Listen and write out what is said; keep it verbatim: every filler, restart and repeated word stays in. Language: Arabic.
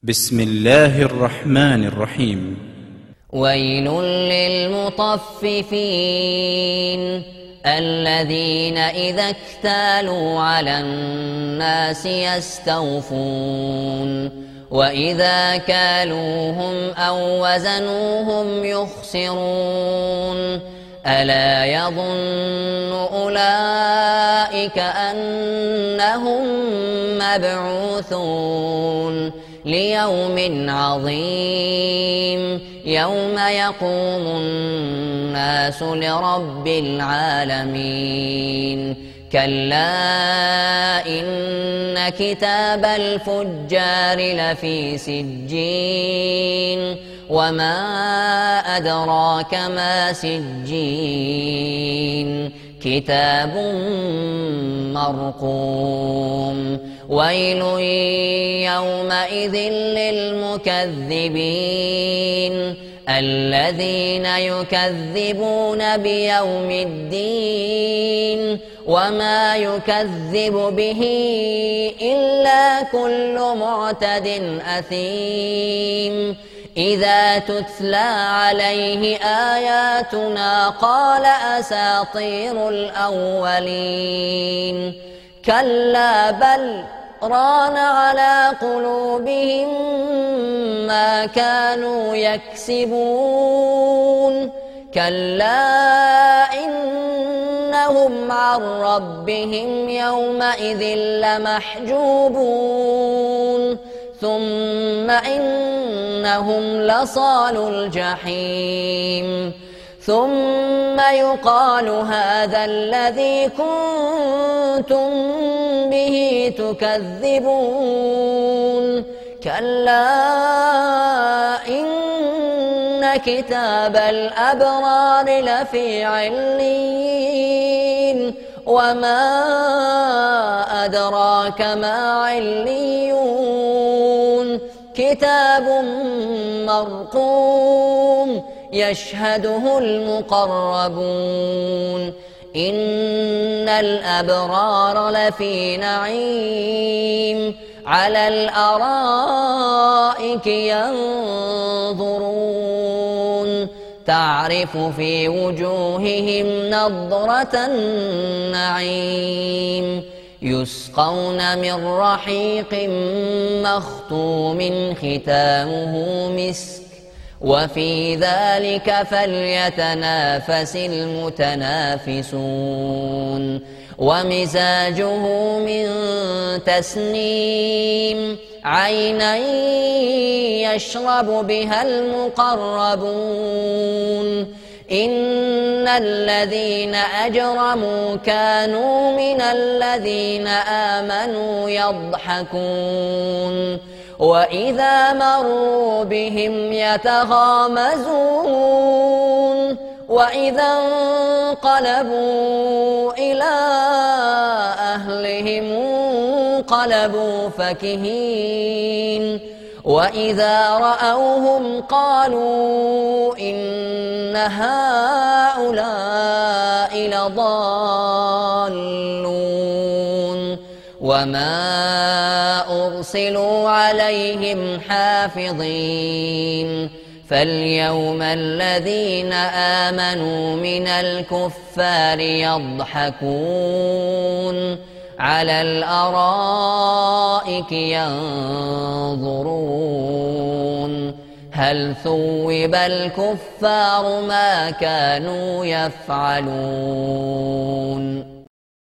بسم الله الرحمن الرحيم. ويل للمطففين الذين إذا اكتالوا على الناس يستوفون وإذا كالوهم أو وزنوهم يخسرون ألا يظن أولئك أنهم مبعوثون ليوم عظيم يوم يقوم الناس لرب العالمين كلا إن كتاب الفجار لفي سجين وما أدراك ما سجين كتاب مرقوم ويل يومئذ للمكذبين الذين يكذبون بيوم الدين وما يكذب به إلا كل معتد أثيم إذا تتلى عليه آياتنا قال أساطير الأولين كلا بل ران على قلوبهم ما كانوا يكسبون كلا إنهم عن ربهم يومئذ لمحجوبون ثم إنهم لصالو الجحيم ثم يقال هذا الذي كنتم به تكذبون كلا إن كتاب الأبرار لفي عليين وما أدراك ما عليون كتاب مرقوم يشهده المقربون إن الأبرار لفي نعيم على الأرائك ينظرون تعرف في وجوههم نضرة النعيم يسقون من رحيق مختوم ختامه مسك وفي ذلك فليتنافس المتنافسون ومزاجه من تسنيم عينا يشرب بها المقربون إن الذين أجرموا كانوا من الذين آمنوا يضحكون وإذا مروا بهم يتغامزون وإذا انقلبوا إلى أهلهم انقلبوا فكهين وإذا رأوهم قالوا إن هؤلاء لضالون وما أرسلوا عليهم حافظين فاليوم الذين آمنوا من الكفار يضحكون على الأرائك ينظرون هل ثوب الكفار ما كانوا يفعلون.